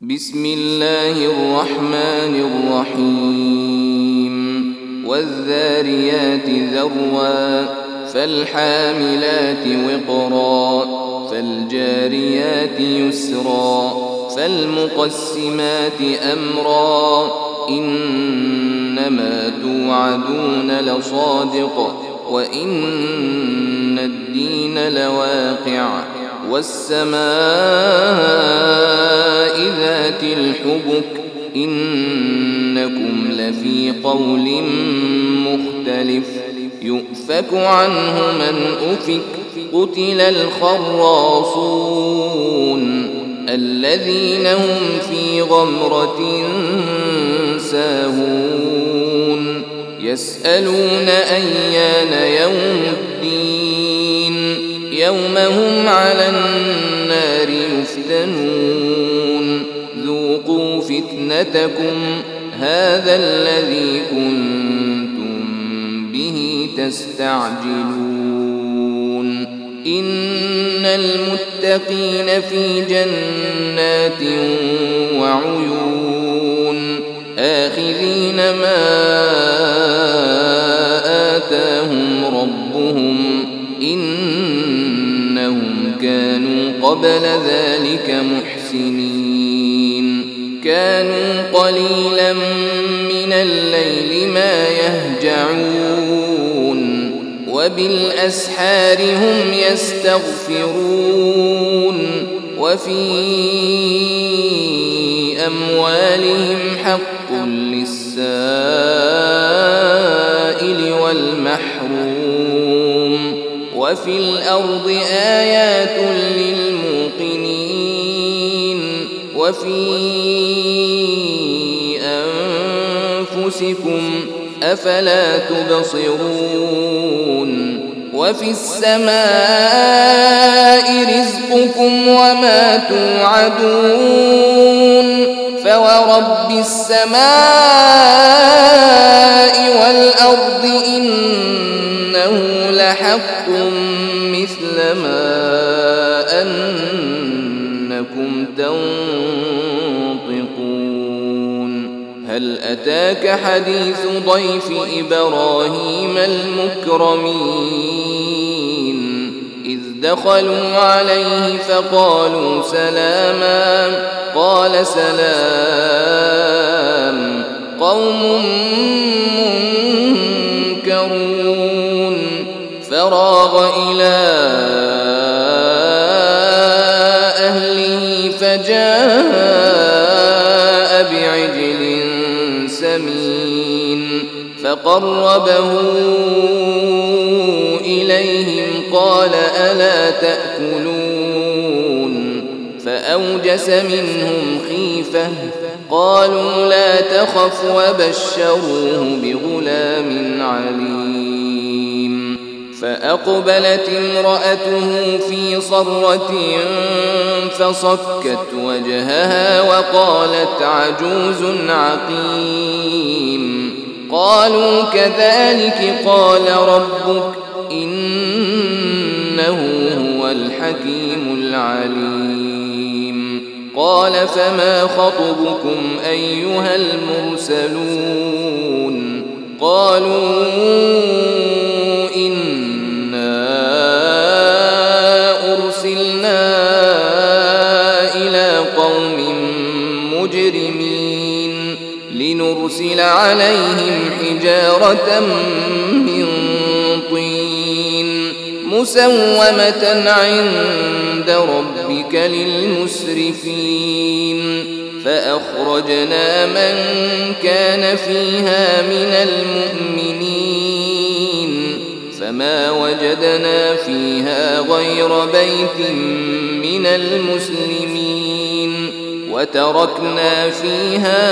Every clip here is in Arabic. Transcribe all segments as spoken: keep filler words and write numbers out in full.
بسم الله الرحمن الرحيم والذاريات ذروا فالحاملات وقرا فالجاريات يسرا فالمقسمات أمرا إنما توعدون لصادق وإن الدين لواقع والسماء ذات الحبك إنكم لفي قول مختلف يؤفك عنه من أفك قتل الخراصون الذين هم في غمرة ساهون يسألون أيان يوم الدين يوم هم على النار يفتنون ذوقوا فتنتكم هذا الذي كنتم به تستعجلون إن المتقين في جنات وعيون آخذين ما آتاهم ربهم إنهم كانوا قبل ذلك محسنين كانوا قليلا من الليل ما يهجعون وبالأسحار هم يستغفرون وفي أموالهم حق للسائل والمحروم وفي الأرض آيات للموقنين وفي أنفسكم أفلا تبصرون وفي السماء رزقكم وما توعدون فورب السماء والأرض إنه لحق مثل ما أنكم تنطقون هل أتاك حديث ضيف إبراهيم المكرمين إذ دخلوا عليه فقالوا سلاما قال سلام قوم منكرون فراغ إلى أهله فجاء بعجل سمين فقربه إليهم قال ألا تأكلون فأوجس منهم خيفة قالوا لا تخف وبشروه بغلام عليم فأقبلت امرأته في صرة فصكت وجهها وقالت عجوز عقيم قالوا كذلك قال ربك إنه هو الحكيم العليم قال فما خطبكم أيها المرسلون قالوا إنا أرسلنا إلى قوم مجرمين لنرسل عليهم حجارة من طين مسومة عند ربك للمسرفين فأخرجنا من كان فيها من المؤمنين فما وجدنا فيها غير بيت من المسلمين وتركنا فيها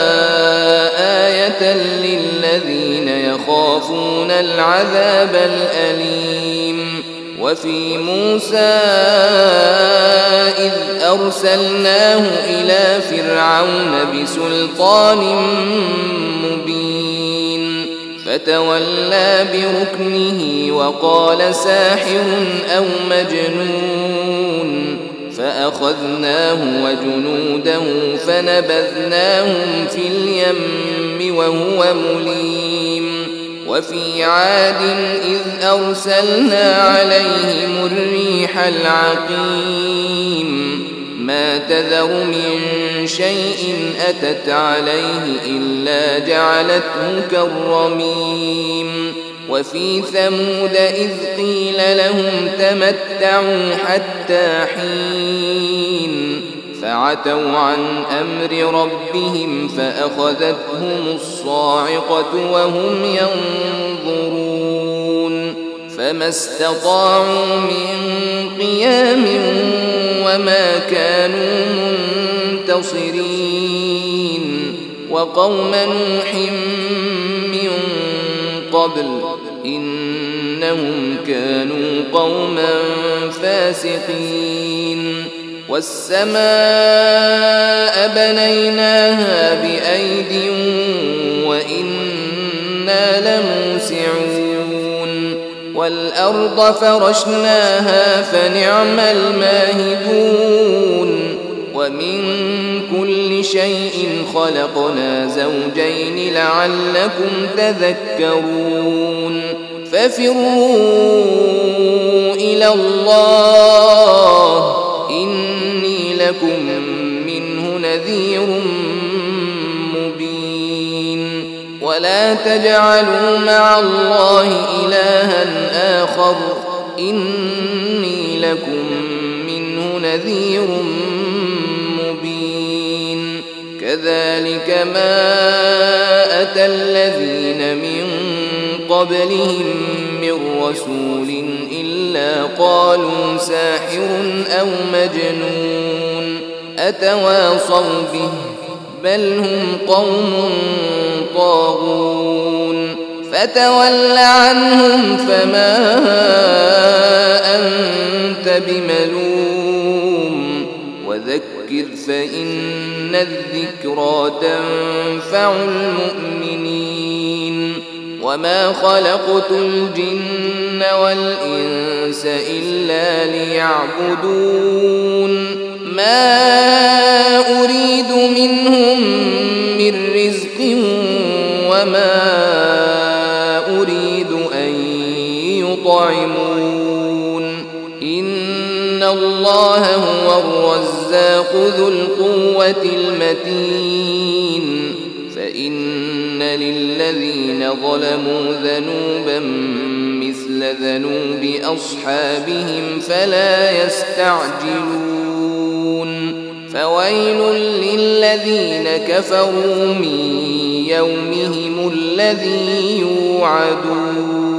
آية للذين يخافون العذاب الأليم وفي موسى إذ أرسلناه إلى فرعون بسلطان مبين فتولى بركنه وقال ساحر أو مجنون فأخذناه وجنوده فنبذناهم في اليم وهو مليم وفي عاد إذ أرسلنا عليهم الريح العقيم ما تذر من شيء أتت عليه إلا جعلته كالرميم وفي ثمود إذ قيل لهم تمتعوا حتى حين فعتوا عن أمر ربهم فأخذتهم الصاعقة وهم ينظرون فما استطاعوا من قيام وما كانوا منتصرين وقوم نوح من قبل إنهم كانوا قوما فاسقين والسماء بنيناها بأيد وإنا لموسعون والأرض فرشناها فنعم الماهدون ومن كل شيء خلقنا زوجين لعلكم تذكرون ففروا إلى الله إني لكم منه نذير مبين ولا تجعلوا مع الله إلها آخر إني لكم منه نذير مبين كذلك ما أتى الذين من قبلهم من رسول إلا قالوا ساحر أو مجنون أتواصوا به بل هم قوم طاغون فتول عنهم فما أنت بملوم وذكر فإن الذكرى تنفع المؤمنين وما خلقت الجن والإنس إلا ليعبدون ما أريد منهم من رزق وما أريد أن يطعمون إن الله هو الرزاق ذو القوة المتين فإن للذين ظلموا ذنوبا مثل ذنوب أصحابهم فلا يستعجلون فويل للذين كفروا من يومهم الذي يوعدون